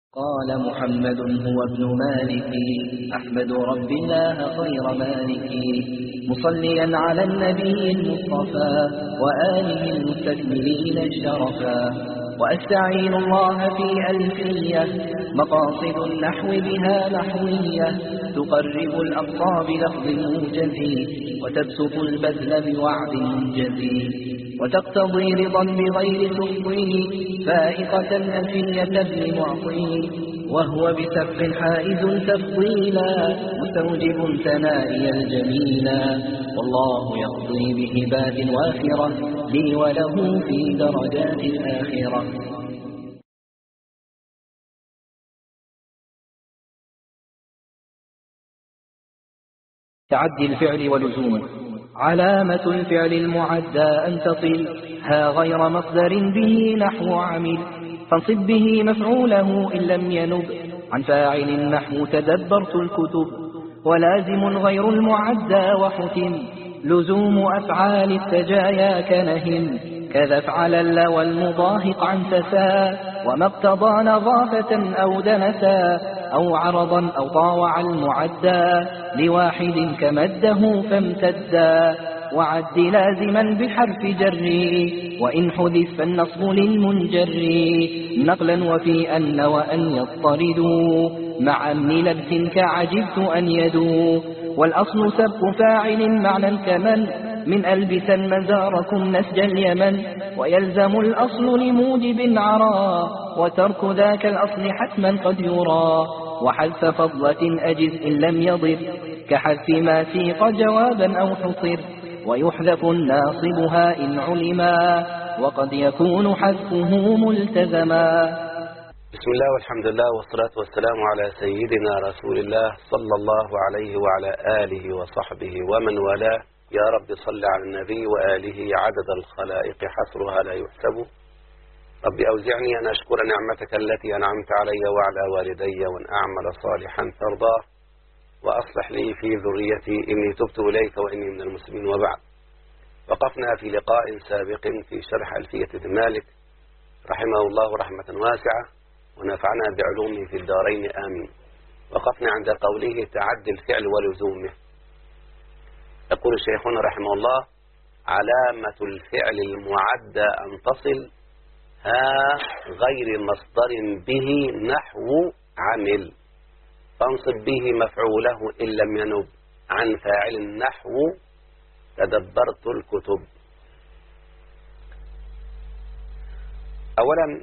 قال محمد هو ابن مالك أحمد رب الله خير مالك مصليا على النبي المصطفى وآله المستكملين الشرفا وأستعين الله في ألفية مقاصد النحو بها نحوية تقرب الأقصى بلفظ موجز وتبسط البذل بوعد منجز وتقتضي رضا بغير سخطه فائقة ألفية ابن معطي وهو بسبق حائز تفضيلا مستوجب ثنائي الجميلا والله يقضي بهبات وافرة لي وله في درجات الآخرة. تعدي الفعل ولزومه. علامة الفعل المعدى أن تصل ها غير مصدر به نحو عمل فانصب به مفعوله إن لم ينب عن فاعل نحو تدبرت الكتب ولازم غير المعدى وحتم لزوم أفعال السجايا كنهم كذا افعل اللا والمضاهق عن تسا وما اقتضى نظافة أو دنسا أو عرضا أو طاوع المعدى لواحد كمده فامتدا وعد لازما بحرف جري وإن حذف فالنصب للمنجري نقلا وفي أن وأن يضطردوا مع ابن لبس كعجبت أن يدوا والأصل سبق فاعل معنى كمن من ألبسا مزاركم نسج اليمن ويلزم الأصل لموجب عرى وترك ذاك الأصل حتما قد يرى وحذف فضلة أجز إن لم يضر كحذف ما سيق جوابا أو حصر ويحذف ناصبها إن علما وقد يكون حذفه ملتزما. بسم الله والحمد لله والصلاة والسلام على سيدنا رسول الله صلى الله عليه وعلى آله وصحبه ومن والاه. يا رب صل على النبي وآله عدد الخلائق حصرها لا يحسب. رب أوزعني أن أشكر نعمتك التي أنعمت علي وعلى والدي وأن أعمل صالحا ترضاه وأصلح لي في ذريتي إني تبت إليك وإني من المسلمين. وبعد، وقفنا في لقاء سابق في شرح ألفية ابن مالك رحمه الله رحمة واسعة ونفعنا بعلومه في الدارين آمين. وقفنا عند قوله تعدي الفعل ولزومه. يقول شيخنا رحمه الله: علامة الفعل المعدى أن تصل ها غير مصدر به نحو عمل فانصب به مفعوله إن لم ينب عن فاعل نحو تدبرت الكتب. أولا،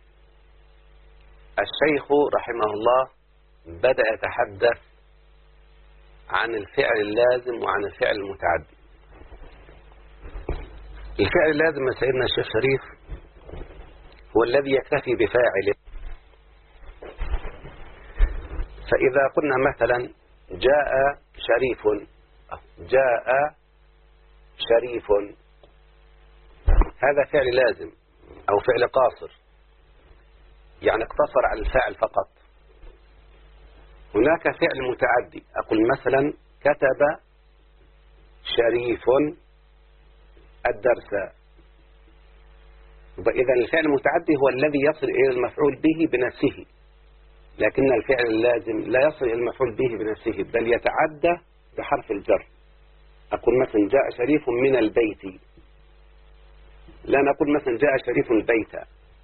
الشيخ رحمه الله بدأ يتحدث عن الفعل اللازم وعن الفعل المتعدي. الفعل اللازم يا سيدنا الشيخ شريف هو الذي يكتفي بفاعله. فإذا قلنا مثلا جاء شريف هذا فعل لازم أو فعل قاصر، يعني اقتصر على الفاعل فقط. هناك فعل متعدي، أقول مثلا كتب شريف الدرس. إذا الفعل المتعدي هو الذي يصل إلى المفعول به بنفسه، لكن الفعل اللازم لا يصل إلى المفعول به بنفسه بل يتعدى بحرف الجر. أقول مثلا جاء شريف من البيت، لا نقول مثلا جاء شريف البيت.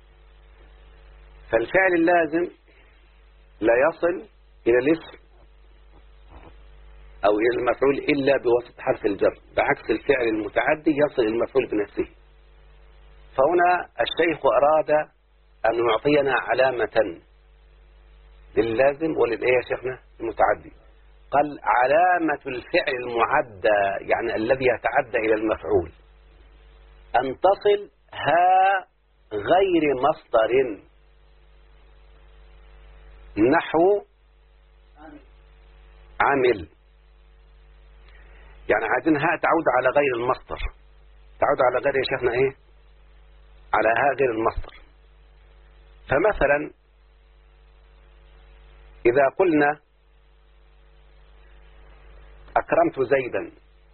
فالفعل اللازم لا يصل إلى الاسم أو إلى المفعول إلا بواسطة حرف الجر، بعكس الفعل المتعدي يصل إلى المفعول بنفسه. فهنا الشيخ أراد أن يعطينا علامة لللازم وللإيه يا شيخنا المتعدي. قال علامة الفعل المعدى يعني الذي يتعدى إلى المفعول أن تصل ها غير مصدر نحو عمل. يعني عايزين ها تعود على غير المصدر، تعود على غير يا شيخنا ايه؟ على ها غير المصدر. فمثلا إذا قلنا أكرمت زيدا،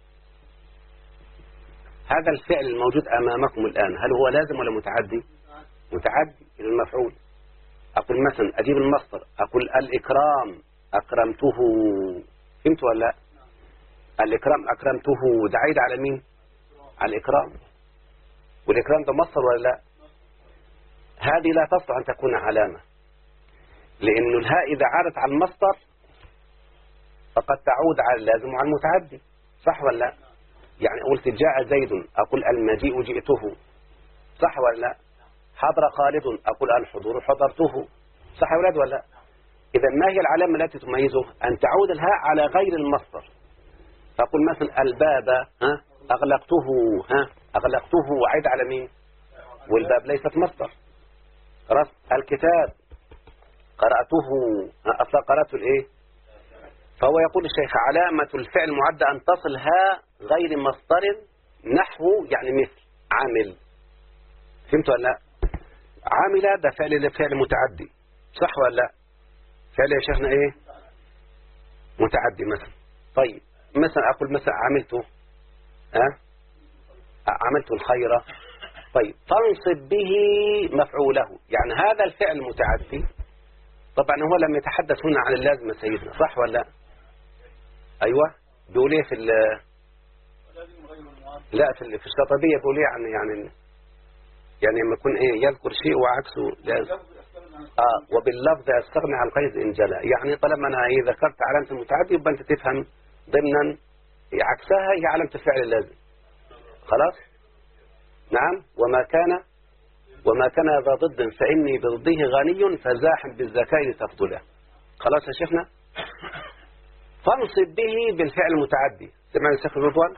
هذا الفعل الموجود أمامكم الآن هل هو لازم ولا متعدي؟ متعدي إلى المفعول. أقول مثلا أجيب المصدر، أقول الإكرام أكرمته، فهمت ولا لا؟ الإكرام أكرمته ده عايد على مين؟ على الإكرام، والإكرام ده مصدر ولا لا؟ هذه لا تصلح أن تكون علامة، لأن الهاء إذا عادت على المصدر فقد تعود على اللازم وعلى المتعدي، صح ولا لا؟ يعني قلت جاء زيد أقول المجيء جئته، صح ولا لا؟ حضر خالد أقول الحضور حضرته، صح يا ولاد ولا لا؟ إذا ما هي العلامة التي تميزه؟ أن تعود الهاء على غير المصدر، فأقول مثلا الباب أغلقته، أغلقته عيد على مين؟ والباب ليست مصدر. خلاص. الكتاب قرأته، أصلا قرأته الإيه؟ فهو يقول الشيخ علامة الفعل المعدى أن تصل هاء غير مصدر، نحو يعني مثل عامل، فهمت ولا لا؟ عامل ده فعل متعدي، صح ولا لا؟ فعل يا شيخنا إيه؟ متعدي مثلا. طيب مثلا أقول مثلا عملته، عملت الخير. طيب فانصب به مفعوله، يعني هذا الفعل المتعدي طبعا هو لم يتحدث هنا عن اللازمة سيدنا، صح ولا لا؟ أيوة بيقول ايه في لا في الشطبية بيقول ايه يعني لما يكون ايه يذكر شيء وعكسه لازم. وباللفظ استغني عن القيد ان جلى، يعني طالما انا ذكرت علامة المتعدي يبقى انت تفهم ضمنا عكسها هي علامة الفعل اللازم. خلاص. نعم. وما كان ذا ضد فإني بضده غني فزاحم بالذكاء تفضله. خلاص يا شيخنا. فانصب به بالفعل المتعدي، سمعنا الشيخ رضوان؟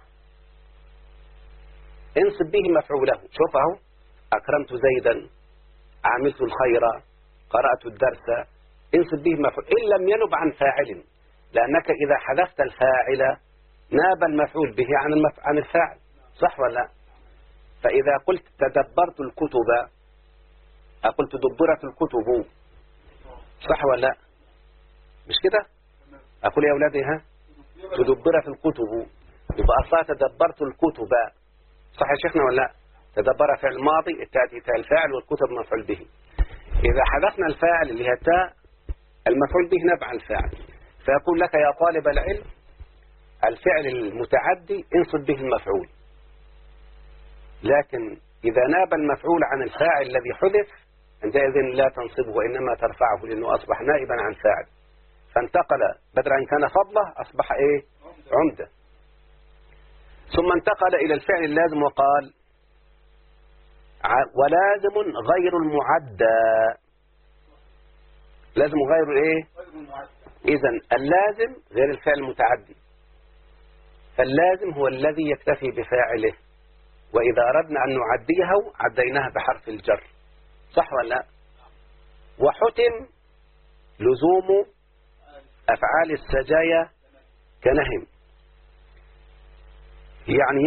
انصب به مفعوله، شوف اهو أكرمت زيدا، عملت الخير، قرأت الدرس، انصب به مفعول إن لم ينب عن فاعل، لأنك إذا حذفت الفاعل ناب المفعول به عن الفاعل، صح ولا لا؟ فإذا قلت تدبرت الكتب أقول تدبرت الكتب، صح ولا لا؟ مش كده؟ أقول يا أولادي تدبرت الكتب، يبقى أصلا تدبرت الكتب، صح يا شيخنا ولا لا؟ تدبر فعل ماضي تأتي تاء الفاعل والكتب مفعول به. إذا حذفنا الفاعل اللي هي تاء المفعول به نبع الفاعل، فيقول لك يا طالب العلم الفعل المتعدي انصب به المفعول، لكن إذا ناب المفعول عن الفاعل الذي حذف عندئذ لا تنصبه وإنما ترفعه لأنه أصبح نائبا عن فاعل، فانتقل بدل أن كان فضله أصبح إيه؟ عمدة. ثم انتقل إلى الفعل اللازم وقال ولازم غير المعدى، لازم غير إيه؟ إذن اللازم غير الفعل المتعدي، فاللازم هو الذي يكتفي بفاعله، وإذا أردنا أن نعديه عديناه بحرف الجر، صح ولا لا؟ وحتم لزوم أفعال السجايا كنهم، يعني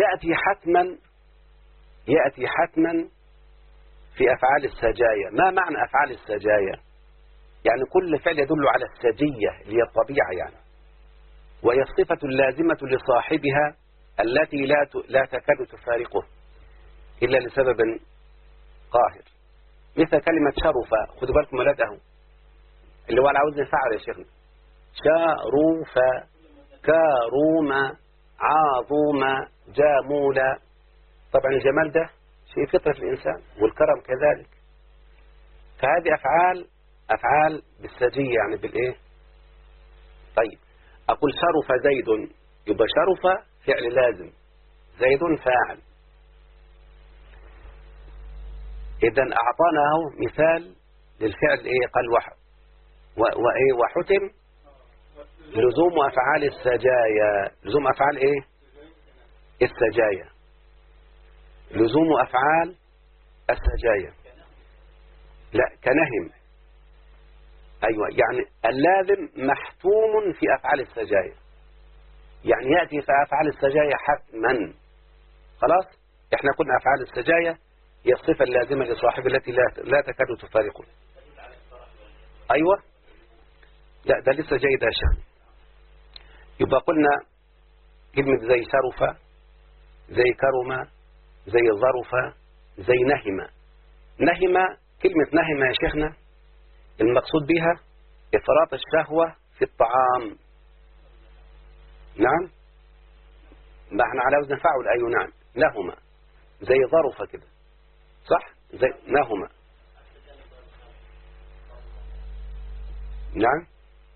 يأتي حتما في أفعال السجايا. ما معنى أفعال السجايا؟ يعني كل فعل يدل على السجية اللي هي الطبيعة يعني، وهي الصفة اللازمة لصاحبها التي لا تكاد تفارقه إلا لسبب قاهر، مثل كلمة شرف، خدوا بالكم ولده اللي هو عاوز نفعل يا شيخنا، شرف، كروم، عظوم، جامول. طبعا الجمال ده شيء فطرة الإنسان والكرم كذلك، فهذه أفعال بالسجية يعني بالإيه؟ طيب أقول شرف زيد، يبقى شرف فعل لازم، زيد فاعل. إذن أعطانا مثال للفعل إيه؟ قال وحتم لزوم أفعال السجايا، لزوم أفعال إيه؟ السجايا، لزوم أفعال السجايا، لا كنهم، أيوة يعني اللازم محتوم في أفعال السجايا، يعني يأتي في أفعال السجايا حتما. خلاص. احنا قلنا أفعال السجايا هي الصفة اللازمة لصاحب التي لا تكاد تفارقه. أيوة لا ده لسه جيد يا شيخ. يبقى قلنا كلمة زي شرف، زي كرم، زي ظرف، زي نهم. كلمة نهم يا شيخنا المقصود بها إفراط الشهوة في الطعام. نعم، ما احنا على وزن فعل. أيوة نعم، نهما زي ظرف كده، صح، زي نهما. نعم،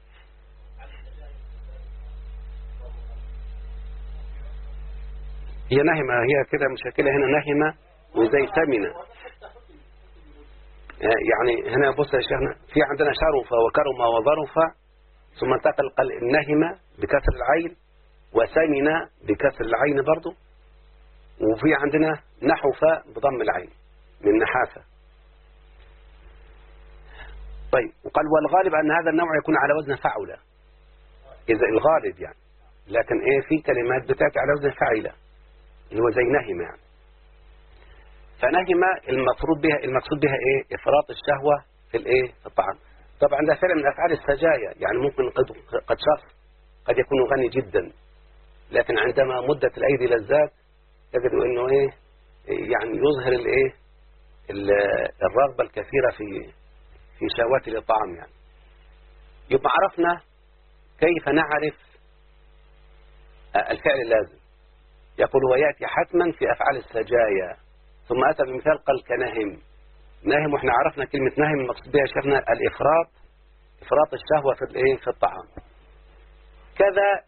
هي نهمة، هي كده مشكلة هنا نهمة وزي ثمنة. يعني هنا بص يا شيخنا، في عندنا شرف وكرم وظرف، ثم انتقل قال النهمة بكسر العين وثمن بكسر العين برضو، وفي عندنا نحف بضم العين من نحافة. طيب، وقال والغالب أن هذا النوع يكون على وزن فعلة، إذا الغالب يعني، لكن في كلمات بتأتي على وزن فعلة اللي هو زي نهمة يعني. فنهمة المقصود بها إفراط الشهوة في الطعام. طبعا ده فعل من أفعال السجايا، يعني ممكن قد شخص قد يكون غني جدا، لكن عندما مدت الأيدي لذات تجد أنه يعني يظهر الرغبة الكثيرة في شهوات الطعام يعني. يبقى عرفنا كيف نعرف الفعل اللازم. يقول ويأتي حتما في أفعال السجايا، ثم أتى بمثال قال كنهم. نهم، وإحنا عرفنا كلمة نهم المقصود بها شفنا إفراط الشهوة في الطعام. كذا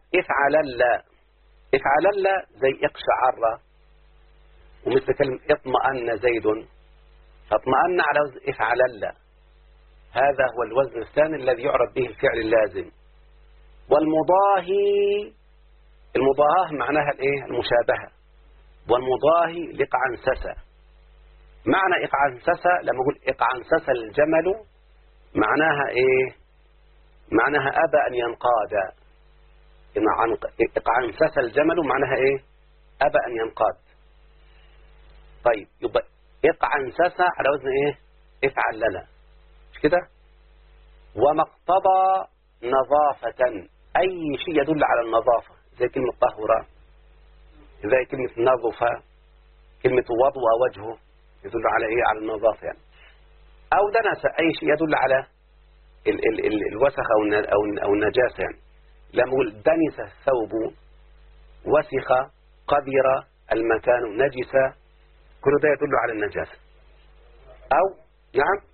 افعلل زي اقشعر، ومثل كلمة اطمأن زيد، فاطمأن على وزن افعلل. هذا هو الوزن الثاني الذي يعرف به الفعل اللازم. والمضاهي، المضاهاة معناها المشابهة، والمضاهي لقعنسسة. معنى إقعنسسة لما أقول إقعنسس الجمل معناها معناها أبى أن ينقاد. إقعنسس الجمل معناها أبى أن ينقاد. طيب، يبقى إقعنسس على وزن افعل لنا، مش كده؟ وما اقتضى نظافة، أي شيء يدل على النظافة، زي كلمة طهورة، زي كلمة نظفة، كلمة وضوء وجهه يدل على على النظافة يعني. أو دنس، أي شيء يدل على الوسخ أو النجاسة يعني. لما أقول دنس الثوب، وسخ، قذر المكان، نجس، كل ده يدل على النجاسة. أو نعم،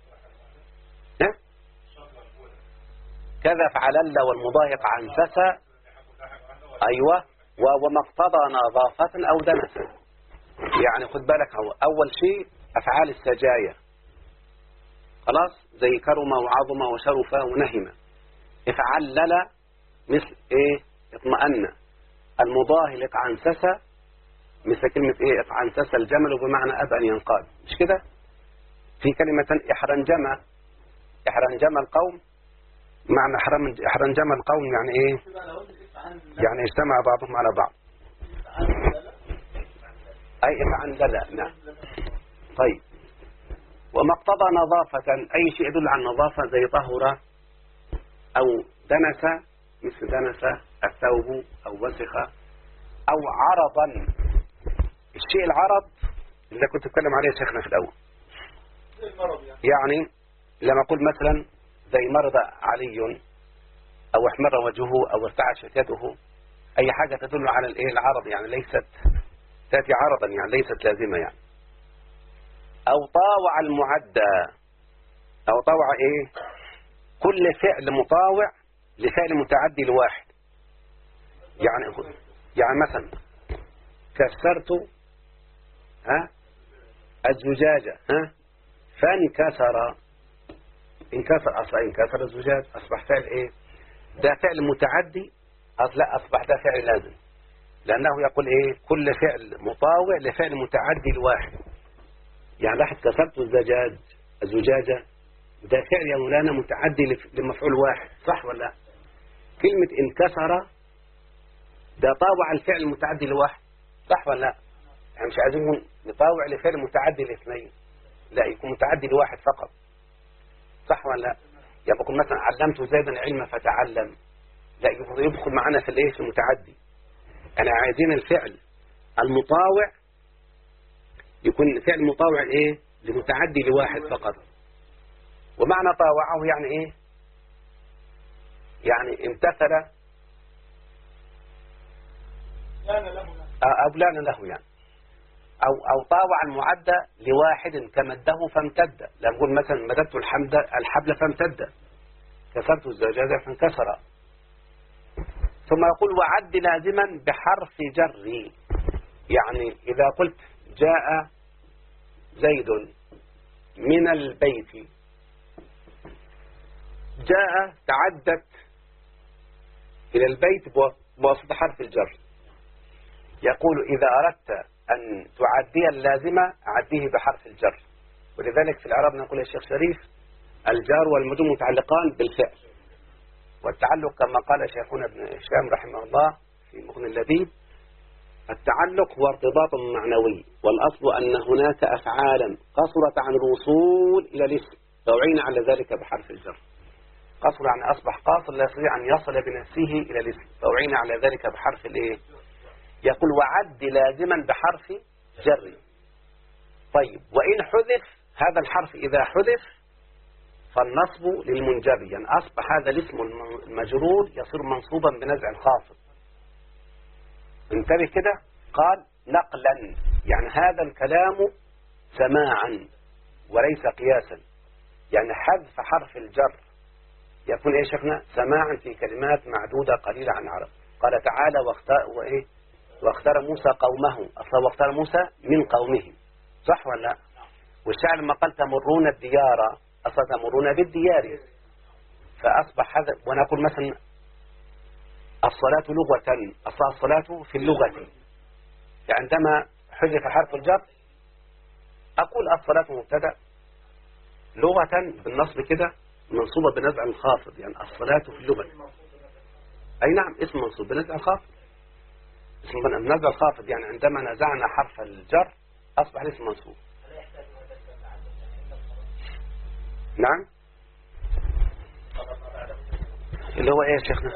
كذا فعلل والمضاهق عن سسى. أيوة، وما اقتضى نظافة أو دنس. يعني خد بالك، هو أول شيء أفعال السجايا، خلاص، زي كرم وعظم وشرف ونهم. افعلل مثل اطمأن. المضاهق عن سسى مثل كلمة اقعنسس الجمل، بمعنى أبى أن ينقاد، مش كده؟ في كلمة احرنجم القوم، معنى احرنجم القوم يعني يعني اجتمع بعضهم على بعض، أي افعلل. نعم. طيب، وما اقتضى نظافة، أي شيء يدل على النظافة، زي طهر أو دنس، مثل دنس الثوب أو وسخ. أو عرضا، الشيء العرض اللي كنت أتكلم عليه شيخنا في الأول، يعني لما أقول مثلا زي مرض علي، أو احمر وجهه، أو ارتعشت يده، أي حاجة تدل على العرض، يعني ليست تأتي عرضا، يعني ليست لازمة يعني. أو طاوع المعدى، أو طاوع كل فعل مطاوع لفعل متعدي لواحد. يعني مثلا كسرت الزجاجة فانكسر، انكسر الزجاج، أصبح فعل ده فعل متعدي، أصبح ده فعل لازم، لأنه يقول كل فعل مطاوع لفعل متعدي لواحد. يعني لاحظ كسرت الزجاجة، ده فعل يا مولانا متعدي لمفعول واحد، صح ولا لا؟ كلمة انكسر ده طاوع الفعل المتعدي لواحد، صح ولا لا؟ يعني مش عايزين نطاوع لفعل متعدي لاثنين، لا، يكون متعدي لواحد فقط، صح ولا لا؟ يقول مثلا علمت زيدا علم فتعلم، لا، يدخل معنا في في المتعدي. أنا عايزين الفعل المطاوع يكون فعل مطاوع لمتعدي لواحد فقط. ومعنى طاوعه يعني إيه؟ يعني امتثل أو لان له يعني أو طاوع المعدة لواحد كمده فامتد. لا نقول مثلا مددت الحبل فامتد، كسرت الزجاجة فانكسر. ثم يقول وعد لازما بحرف جر، يعني إذا قلت جاء زيد من البيت، جاء تعدت إلى البيت بواسطة حرف الجر. يقول إذا أردت أن تعدي اللازمة عديه بحرف الجر. ولذلك في العرب نقول يا شيخ شريف الجار والمجرور متعلقان بالفعل، والتعلق كما قال شيخنا ابن هشام رحمه الله في مغني اللبيب التعلق هو ارتباط معنوي، والأصل أن هناك أفعالا قصرت عن الوصول إلى الاسم فأعين على ذلك بحرف الجر. قصر يعني أصبح قاصر لا يستطيع أن يصل بنفسه إلى الاسم فأعين على ذلك بحرف الإيه؟ يقول وعد لازما بحرف جر. طيب وإن حذف هذا الحرف، إذا حذف فالنصب للمنجر، يعني أصبح هذا الاسم المجرور يصير منصوبا بنزع الخافض. انتبه كده، قال نقلا، يعني هذا الكلام سماعا وليس قياسا، يعني حذف حرف الجر يكون ايه شيخنا سماعا في كلمات معدودة قليلة عن العرب. قال تعالى واختار موسى قومه، أصلا واختار موسى من قومه، صح ولا لا؟ والشاعر لما قال تمرون الديار أصلا تمرون بالديار، فأصبح هذا. ونقول مثلا الصلاة لغة، أصلا الصلاة في اللغة، عندما حذف حرف الجر أقول الصلاة مبتدأ لغة بالنصب كده منصوبة بنزع الخافض، يعني الصلاة في اللغة. أي نعم اسم منصوب بنزع الخافض، اسم بنزع الخافض، يعني عندما نزعنا حرف الجر أصبح الاسم منصوب. نعم اللي هو ايه يا شيخنا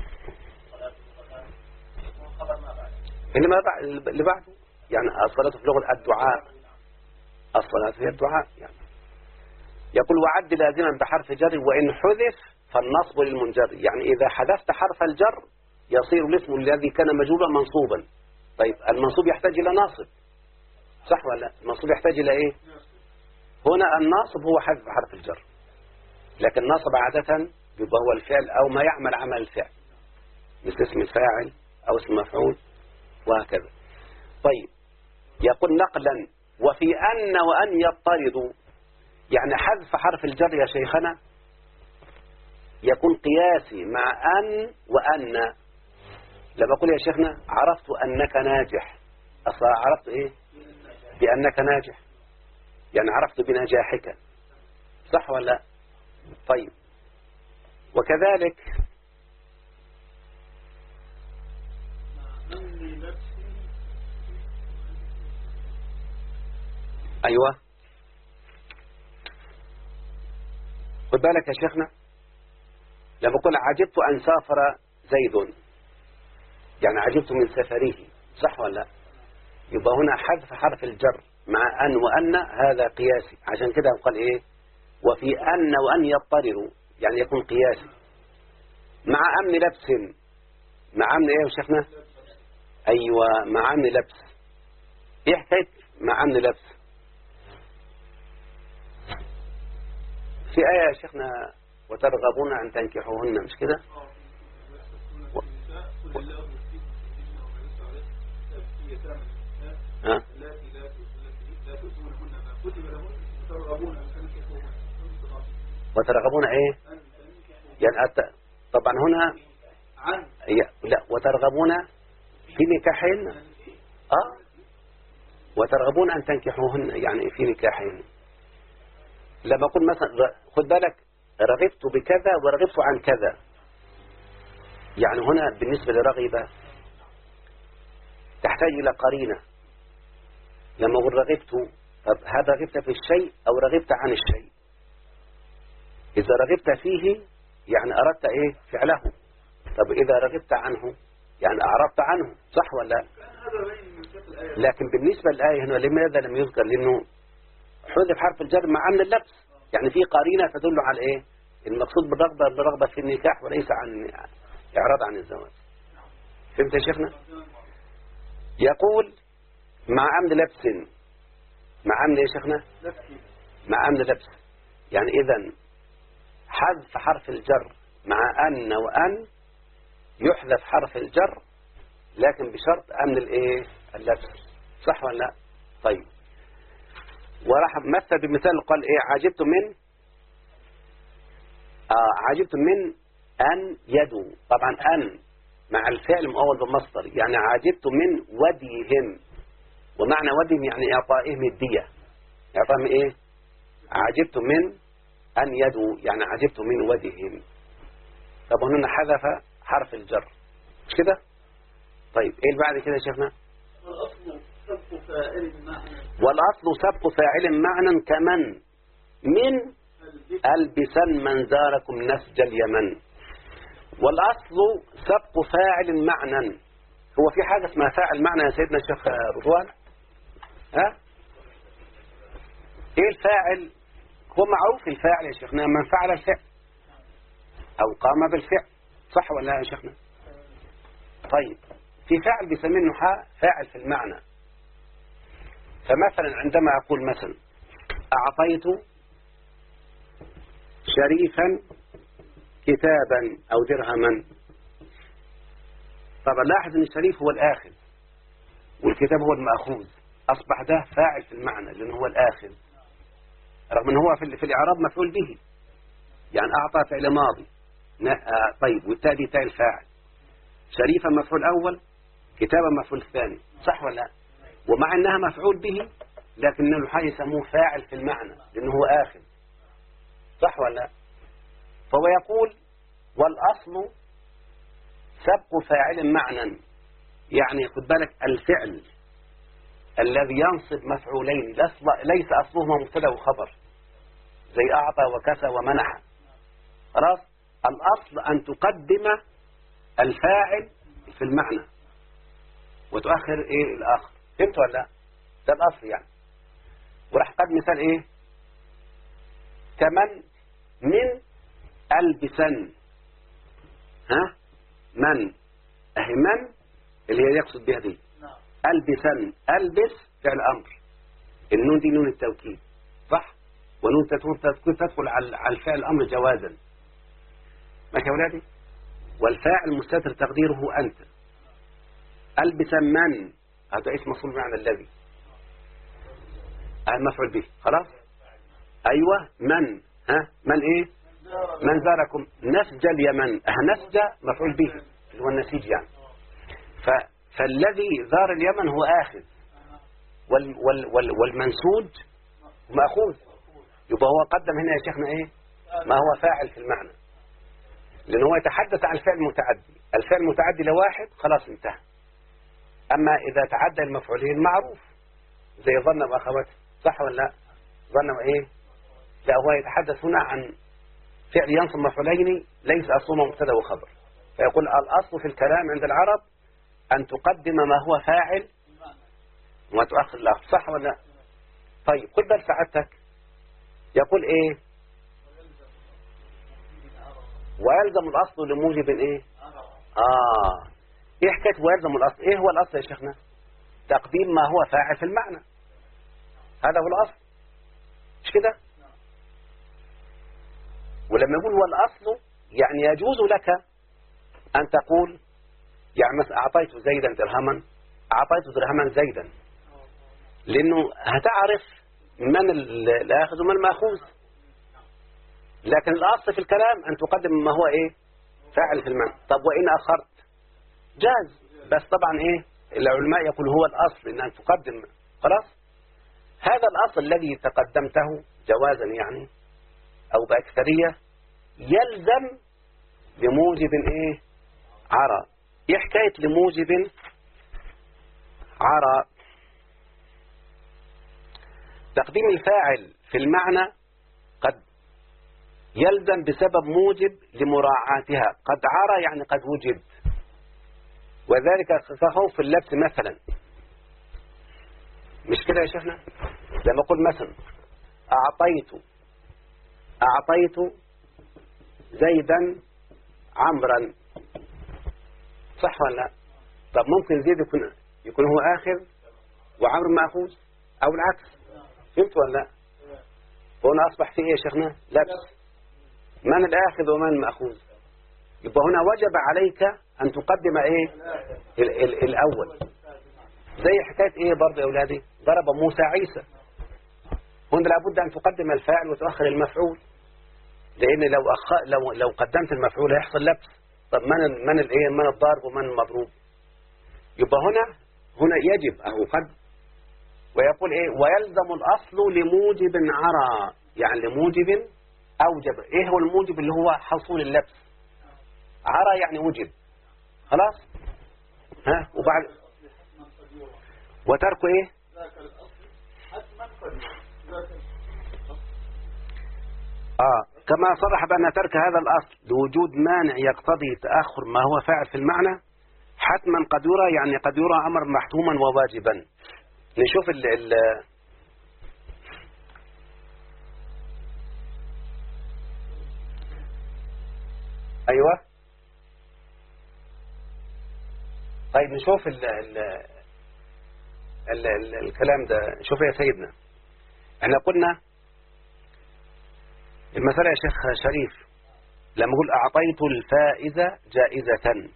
اللي بعده، يعني الصلاة في لغة الدعاء، الصلاة هي الدعاء يعني. يقول وعد لازما بحرف جر وإن حذف فالنصب للمنجر، يعني إذا حذفت حرف الجر يصير الاسم الذي كان مجرورا منصوبا. طيب المنصوب يحتاج إلى ناصب، صح ولا؟ المنصوب يحتاج إلى إيه؟ هنا الناصب هو حذف حرف الجر، لكن الناصب عادة يبقى هو الفعل أو ما يعمل عمل الفعل، مثل اسم الفاعل أو اسم مفعول وهكذا. طيب يقول نقلا وفي أن وأن يضطردوا، يعني حذف حرف الجر يا شيخنا يكون قياسي مع أن وأن. لما أقول يا شيخنا عرفت أنك ناجح، أصلا عرفت إيه؟ بأنك ناجح، يعني عرفت بنجاحك، صح ولا؟ طيب وكذلك أيوة خد بالك يا شيخنا، لما أقول عجبت أن سافر زيد، يعني عجبت من سفره، صح ولا؟ يبقى هنا حذف حرف الجر مع أن وأن هذا قياسي، عشان كده قال إيه وفي أن وأن يضطرروا، يعني يكون قياسي مع أمن لبس. مع أمن إيه يا شيخنا؟ أيوة مع أمن لبس. إيه حكاية مع أمن لبس؟ في آية يا شيخنا وترغبون أن تنكحوهن، مش كده؟ ها؟ وترغبون ايه يعني طبعا هنا لا وترغبون في نكاحهن وترغبون ان تنكحوهن يعني في نكاحهن. لما اقول مثلا خد بالك رغبت بكذا ورغبت عن كذا، يعني هنا بالنسبة لرغبة تحتاج الى قرينة. لما اقول رغبت، طب هذا رغبت في الشيء او رغبت عن الشيء؟ إذا رغبت فيه يعني أردت إيه فعله، طب إذا رغبت عنه يعني أعرضت عنه، صح ولا؟ لكن بالنسبة للآية هنا لماذا لم يذكر؟ لأنه حذف حرف الجر مع أمن اللبس، يعني في قرينة تدل على إيه؟ المقصود بالرغبة الرغبة في النكاح وليس عن إعراض عن الزواج. فهمت يا شيخنا؟ يقول مع أمن لبس. مع أمن يا شيخنا؟ مع أمن لبس. يعني إذن حذف حرف الجر مع أن وأن يحذف حرف الجر لكن بشرط أمن الإيه؟ اللبس. صح ولا لا؟ طيب. وراح مثل بمثال قال إيه؟ عجبت من عجبت من أن يدوا. طبعا أن مع الفعل مؤول بالمصدر، يعني عجبت من وديهم، ومعنى وديهم يعني إعطائهم الدية. إعطائهم إيه؟ عجبت من أن يدوا يعني عجبت من وديهم. طب هنا حذف حرف الجر مش كده؟ طيب إيه اللي بعد كده يا شيخنا؟ والأصل سبق فاعل معنى كمن من ألبسا من زاركم نسج اليمن. والأصل سبق فاعل معنى. هو في حاجة اسمها فاعل معنى يا سيدنا الشيخ رضوان؟ ها؟ ايه الفاعل؟ هو معروف الفاعل يا شيخنا من فعل الفعل او قام بالفعل. صح ولا لا يا شيخنا؟ طيب في فاعل بيسميه النحاة فاعل في المعنى. فمثلا عندما اقول مثلا اعطيت شريفا كتابا او درهما. طبعا لاحظ ان الشريف هو الاخذ والكتاب هو المأخوذ. اصبح ده فاعل في المعنى لانه هو الاخذ، رغم ان هو في الاعراب مفعول به. يعني اعطى فعل ماضي. طيب والتالي تاء الفاعل. شريفا مفعول اول، كتابا مفعول ثاني. صح ولا لا؟ ومع انها مفعول به لكن النحاة يسموه فاعل في المعنى لانه هو اخذ. صح ولا لا؟ فهو يقول والاصل سبق فاعل معنى. يعني خد بالك الفعل الذي ينصب مفعولين ليس أصلهما مبتدا وخبر زي أعطى وكسى ومنح. خلاص الأصل أن تقدم الفاعل في المعنى وتؤخر إيه الآخر. فهمت ولا لا؟ ده الأصل يعني. وراح قد مثال إيه؟ كمن من ألبسا. ها؟ من أهي من اللي هي يقصد بها دي. ألبسا. ألبس فعل أمر. النون دي نون التوكيد. صح؟ ونون تدخل على الفعل الأمر جوازا. ماشي يا أولادي؟ والفاعل مستتر تقديره أنت. ألبسا من هذا اسم مفعول معنى الذي مفعول به. خلاص؟ أيوة من. ها؟ من إيه؟ من زاركم نسج اليمن. نسج مفعول به اللي هو النسيج يعني. فالذي زار اليمن هو آخذ والمنسوج مأخوذ. يبقى هو قدم هنا يا شيخنا إيه؟ ما هو فاعل في المعنى لأنه هو يتحدث عن الفعل المتعدي. الفعل المتعدي لواحد خلاص انتهى. أما إذا تعدى المفعولين معروف زي ظن وأخواته. صح ولا لا؟ ظن وإيه؟ لا هو يتحدث هنا عن فعل ينصب مفعولين ليس أصله مبتدا وخبر. فيقول الأصل في الكلام عند العرب أن تقدم ما هو فاعل وتؤخر الآخر. صح ولا لا؟ طيب خد بال سعادتك. يقول إيه؟ ويلزم الأصل لموجب إيه؟ إيه حكاية ويلزم الأصل؟ إيه هو الأصل يا شيخنا؟ تقديم ما هو فاعل في المعنى. هذا هو الأصل مش كده؟ ولما يقول هو الأصل يعني يجوز لك أن تقول يعني مثلا أعطيت زيدا درهما، أعطيت درهما زيدا، لأنه هتعرف من الآخذ ومن المأخوذ. لكن الأصل في الكلام أن تقدم ما هو إيه؟ فاعل في المعنى. طب وإن أخرت جاز، بس طبعا إيه؟ العلماء يقول هو الأصل إن تقدم. خلاص هذا الأصل الذي تقدمته جوازا يعني أو بأكثرية يلزم بموجب إيه؟ عرى. إيه حكاية لموجب عرى؟ تقديم الفاعل في المعنى قد يلزم بسبب موجب لمراعاتها. قد عرى يعني قد وجد. وذلك كخوف اللبس مثلا. مش كده يا شيخنا؟ لما أقول مثلا أعطيت أعطيت زيدا عمرا، صح ولا لا؟ طب ممكن زيد يكون هو آخذ وعمر مأخوذ أو العكس، فهمت ولا لا؟ هنا أصبح فيه يا شيخنا لبس، من الآخذ ومن المأخوذ؟ يبقى هنا وجب عليك أن تقدم إيه الأول، زي حكاية إيه برضه يا أولادي؟ ضرب موسى عيسى، هنا لابد أن تقدم الفاعل وتؤخر المفعول، لأن لو قدمت المفعول هيحصل لبس. طب من الضارب ومن المضروب؟ يبقى هنا يجب قد، ويقول إيه؟ ويلزم الأصل لموجب عرى، يعني لموجب أوجب. إيه هو الموجب؟ اللي هو حصول اللبس. عرى يعني وجب، خلاص. وبعد وترك إيه؟ كما صرح بأن ترك هذا الأصل لوجود مانع يقتضي تأخر ما هو فاعل في المعنى حتما قد يرى، يعني قد يرى أمر محتوما وواجبا. نشوف أيوة، طيب نشوف الكلام ده. شوف يا سيدنا، احنا قلنا المسألة يا شيخ شريف لما أقول أعطيت الفائز جائزة،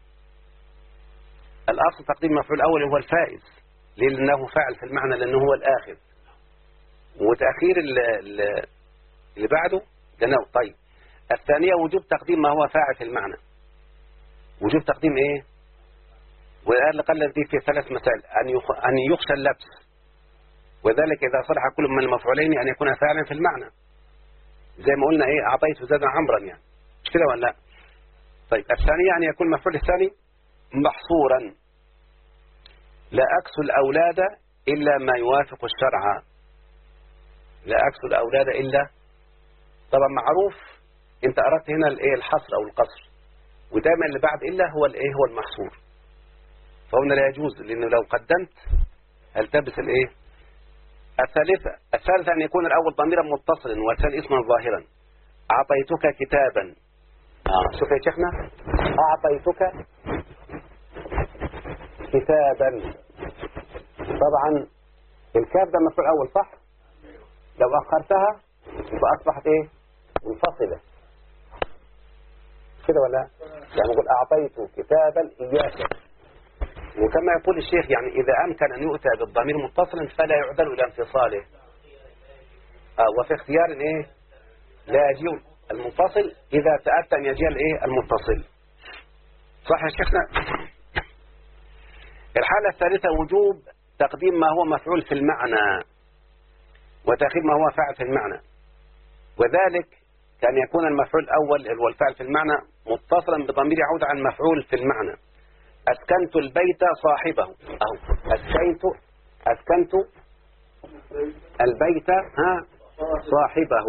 الأصل تقديم المفعول الأول هو الفائز، لأنه فاعل في المعنى لأنه هو الآخذ، وتأخير اللي بعده لأنه. طيب الثانية وجوب تقديم ما هو فاعل في المعنى، وجوب تقديم إيه؟ والآن قال الذي في 3 مسائل: أن يخشى اللبس، وذلك إذا صلح كل من المفعولين أن يكون فاعلا في المعنى، زي ما قلنا إيه؟ أعطيت زيدا عمرا، يعني مش كده ولا لا؟ طيب الثانية أن يكون المفعول الثاني محصورا، لا أكسو الأولاد إلا ما يوافق الشرع، لا أكسو الأولاد إلا، طبعا معروف أنت أردت هنا الإيه؟ الحصر أو القصر، ودائما اللي بعد إلا هو الإيه؟ هو المحصور، فهنا لا يجوز، لأنه لو قدمت التبس الإيه؟ الثالثة أن يكون الأول ضميرا متصلا والثاني اسما ظاهرا. أعطيتك كتابا، شوف يا شيخنا، أعطيتك كتابا، طبعا الكاف ده المفعول الأول صح؟ لو أخرتها يبقى أصبحت إيه؟ منفصلة كده ولا؟ يعني نقول أعطيت كتابا إياك، وكما يقول الشيخ يعني إذا أمكن أن يؤتى بالضمير متصلا فلا يعدل إلى انفصاله، وفي اختيار إيه؟ لا يجيء المنفصل إذا تأتى أن يجيء الإيه؟ المتصل، صح يا شيخنا؟ الحالة الثالثة وجوب تقديم ما هو مفعول في المعنى وتأخير ما هو فاعل في المعنى، وذلك كان يكون المفعول الأول هو الفاعل في المعنى متصلا بضمير يعود عن مفعول في المعنى. أسكنت البيت صاحبه، أو أسكنت البيت صاحبه،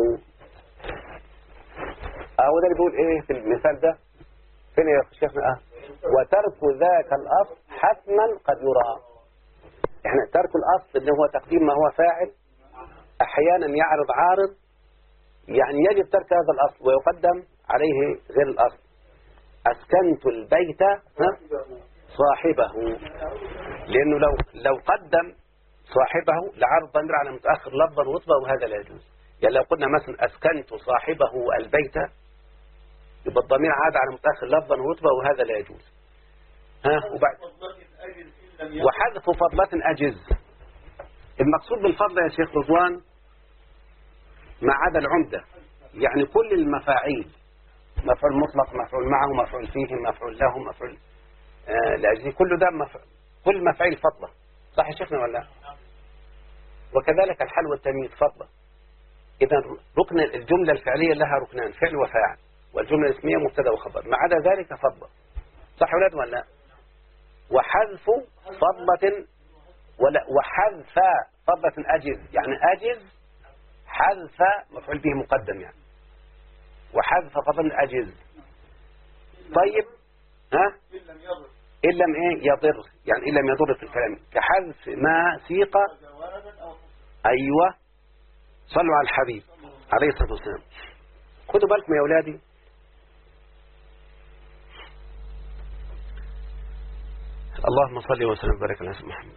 ده اللي بيقول إيه في المثال ده؟ فين يا شيخنا؟ وترك ذاك الأصل حتما قد يرى. احنا ترك الأصل اللي هو تقديم ما هو فاعل أحيانا يعرض عارض، يعني يجب ترك هذا الأصل ويقدم عليه غير الأصل. أسكنت البيت صاحبه، لأنه لو قدم صاحبه لعرض ضمير على متأخر لفظا ورتبة، وهذا لا يجوز. يعني لو قلنا مثلا أسكنت صاحبه البيت يبقى الضمير عاد على متأخر لفظا ورتبة، وهذا لا يجوز. وبعد وحذف فضلة أجز. المقصود بالفضل يا شيخ رضوان ما عدا العمدة، يعني كل المفاعيل، مفعول مطلق، مفعول معه، مفعول فيه، مفعول له، مفعول لأجله، كل ده كل مفعيل فضلة، صح يا شيخنا ولا؟ وكذلك الحل والتمييز فضلة. إذا ركن الجملة الفعلية لها ركنان، فعل وفاعل، والجملة الاسمية مبتدا وخبر، ما عدا ذلك فضلة، صح ولاد ولا؟ وحذف فضلة وحذف فضلة أجز، يعني أجز حذف مفعول به مقدم، يعني وحذف فضلة أجز. طيب إن لم إيه يضر، يعني إن لم يضر في الكلام، كحذف ما سيق. أيوة، صلوا على الحبيب عليه الصلاة والسلام. خدوا بالكم يا أولادي، اللهم صل وسلم وبارك على سيدنا محمد.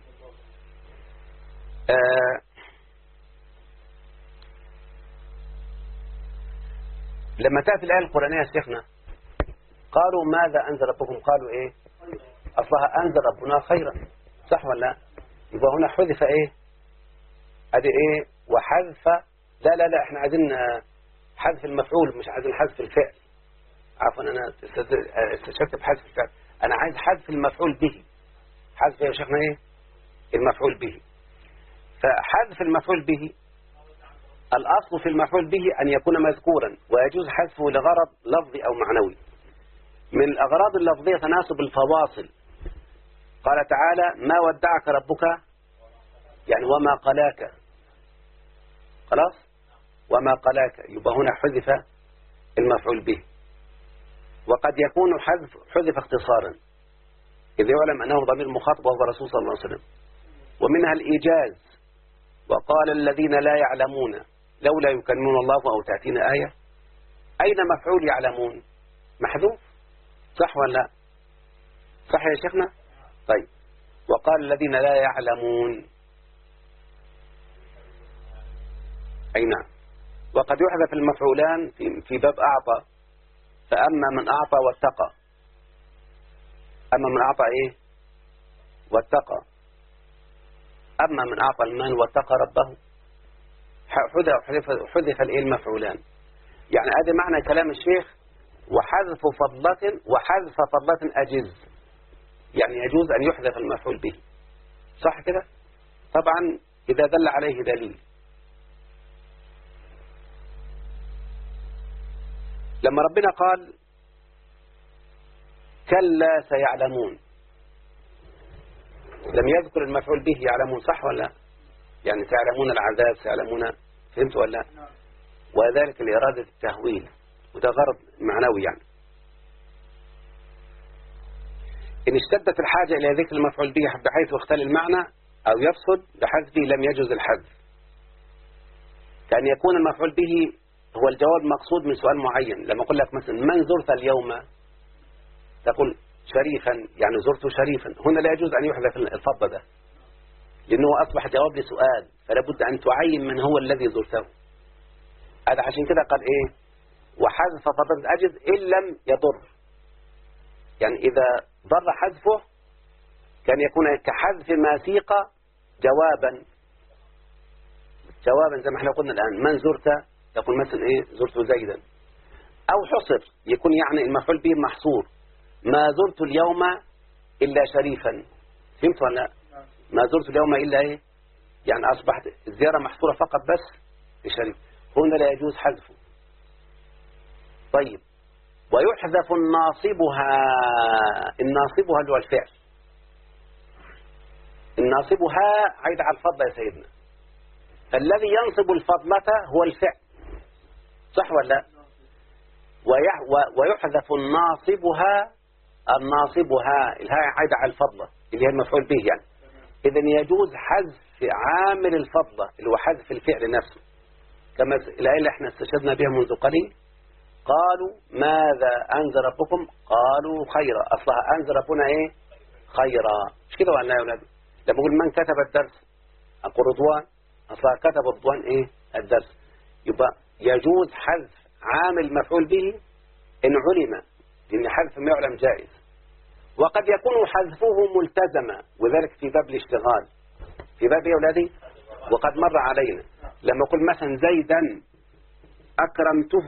لما تأتي الآية القرآنية يا شيخنا قالوا ماذا أنزل ربكم؟ قالوا إيه؟ أصلها أنزل ربنا خيرا، صح ولا لا؟ يبقى هنا حذف إيه؟ أدي إيه؟ وحذف، لا إحنا عايزين حذف المفعول، مش عايزين حذف الفعل. عفوا أنا استشرت بحذف الفعل، أنا عايز حذف المفعول به. حذف يا شيخنا إيه؟ المفعول به. فحذف المفعول به الأصل في المفعول به أن يكون مذكورا، ويجوز حذفه لغرض لفظي أو معنوي. من الأغراض اللفظية تناسب الفواصل. قال تعالى ما ودعك ربك، يعني وما قلاك، خلاص، وما قلاك، يبقى هنا حذف المفعول به. وقد يكون حذف اختصارا إذ يعلم أنه ضمير مخاطب وهو الرسول صلى الله عليه وسلم. ومنها الإيجاز، وقال الذين لا يعلمون لولا يكلمون الله أو تأتينا آية. أين مفعول يعلمون؟ محذوف، صح ولا لا؟ صح يا شيخنا؟ طيب، وقال الذين لا يعلمون، أي نعم. وقد يحذف المفعولان في باب أعطى، فأما من أعطى واتقى، أما من أعطى إيه؟ واتقى، أما من أعطى المال واتقى ربه، حذف الإيه المفعولان. يعني هذا معنى كلام الشيخ وحذف فضلة أجز، يعني يجوز أن يحذف المفعول به، صح كده؟ طبعا إذا دل عليه دليل. لما ربنا قال كلا سيعلمون، لم يذكر المفعول به يعلمون، صح ولا لا؟ يعني سيعلمون العذاب، سيعلمون، فهمت ولا لا؟ وذلك لإرادة التهويل، وده غرض معنوي. يعني إن اشتدت الحاجة إلى ذكر المفعول به بحيث يختل المعنى أو يفسد بحذفه لم يجوز الحذف، كأن يكون المفعول به هو الجواب مقصود من سؤال معين. لما أقول لك مثلا من زرت اليوم، تقول شريفا، يعني زرت شريفا، هنا لا يجوز أن يحذف الفضل ده، لأنه أصبح جواب لسؤال، فلا بد أن تعين من هو الذي زرته. هذا عشان كده قال إيه؟ وحذف فضل أجز إن لم يضر، يعني إذا ضر حذفه كان يكون كحذف ما سيق جوابا زي ما احنا قلنا الآن، من زرت، يقول مثلا إيه؟ زرت زيدا. أو حصر، يكون يعني المفعول به محصور، ما زرت اليوم إلا شريفا، فهمت ولا لا؟ ما زرت اليوم إلا إيه؟ يعني أصبحت الزيارة محصورة فقط بس لشريف، هنا لا يجوز حذفه. طيب، ويحذف الناصبها اللي هو الفعل، الناصبها عايد على الفضل يا سيدنا، فالذي ينصب الفضلة هو الفعل، صح ولا لا؟ ويحذف الناصبها الهاء عايد على الفضلة اللي هي المفعول به يعني. إذن يجوز حذف عامل الفضلة اللي هو حذف الفعل نفسه، كما الآية اللي احنا استشهدنا بها منذ قليل، قالوا ماذا أنزل ربكم؟ قالوا خيرا، أصلها أنزل ربنا إيه؟ خيرا، مش كده ولا يا أولاد؟ لما أقول من كتب الدرس، أقول رضوان، أصلها كتب رضوان إيه؟ الدرس. يبقى يجوز حذف عامل مفعول به إن علم، لأن حذف ما يعلم جائز. وقد يكون حذفه ملتزما، وذلك في باب الاشتغال، في باب يا أولادي، وقد مر علينا لما أقول مثلا زيدا أكرمته،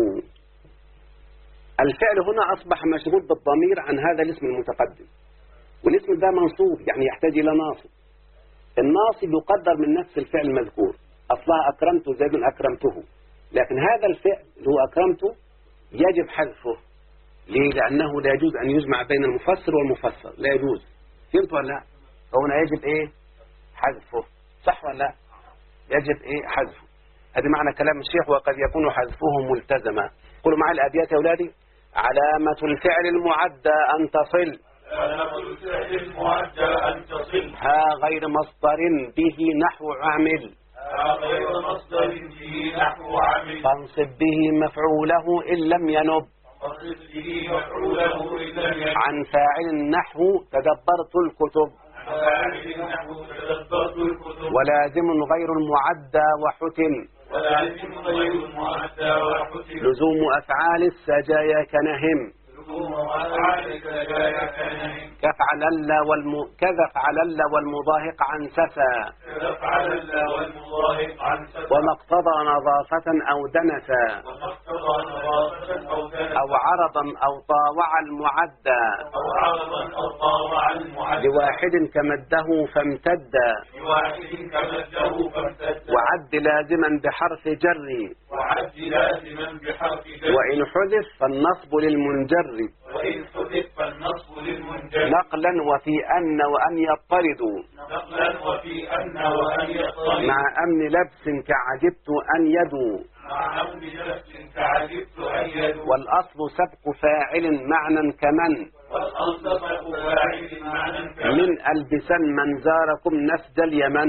الفعل هنا أصبح مشغول بالضمير عن هذا الاسم المتقدم، والاسم ده منصوب يعني يحتاج إلى ناصب. الناصب يقدر من نفس الفعل المذكور، أصلها أكرمت زيد أكرمته، لكن هذا الفعل اللي هو أكرمته يجب حذفه. ليه؟ لأنه لا يجوز أن يجمع بين المفسر والمفسر، لا يجوز، فهمت ولا لا؟ فهنا يجب إيه؟ حذفه، صح ولا لا؟ يجب إيه؟ حذفه. هذا معنى كلام الشيخ وقد يكون حذفه ملتزما. قولوا معي الأبيات يا أولادي. علامة الفعل المعدى أن تصل، علامة الفعل المعدى أن تصل، ها غير مصدر به نحو عامل، غير مصدر به نحو عمل فانصب به مفعوله إن لم ينب فانصب به مفعوله إن لم ينب عن فاعل نحو تدبرت الكتب فاعل نحو تدبرت الكتب ولازم غير المعدى وحتم ولازم غير المعدى وحتم لزوم أفعال السجايا كنهم لزوم أفعال السجايا كنهم كذفعل والمضاهق عن سفا كفعل والمضاهق عن سفا وما اقتضى نظافة أو دنسا وما اقتضى نظافة أو دنسا أو عرضا أو طاوع المعدى أو عرضا أو طاوع المعدى لواحد كمده فامتد لواحد كمده فامتد وعد لازما بحرف جر وعد لازما بحرف جر وإن حذف فالنصب للمنجر وإن حذف فالنصب للمنجر نقلا وفي أن وأن يضطردوا نقلا وفي أن وأن يضطرد مع أمن لبس كعجبت أن يدوا مع أمن لبس كعجبت أن يدوا والأصل سبق فاعل معنى كمن والأصل سبق فاعل معنى كمن من ألبسا من زاركم نسج اليمن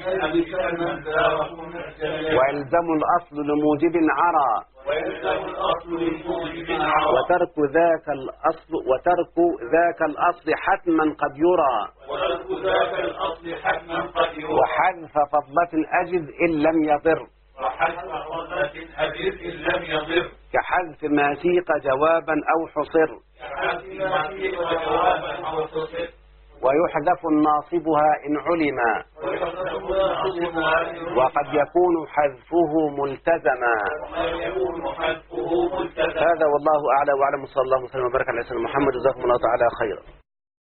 ويلزم الأصل لموجب عرى ويلزم الأصل للموجب عرى وترك ذاك الأصل حتما قد يرى وترك ذاك الأصل حتما قد يرى وحذف فضلة أجز إن لم يضر وحذف فضلة أجز إن لم يضر كحذف ما سيق جوابا أو حصر كحذف ما سيق جوابا أو حصر ويحذف ناصبها إن علم وقد يكون حذفه ملتزما هذا والله أعلى وأعلم. صلى الله وسلم وبارك على سيدنا محمد. جزاكم الله تعالى خيرا.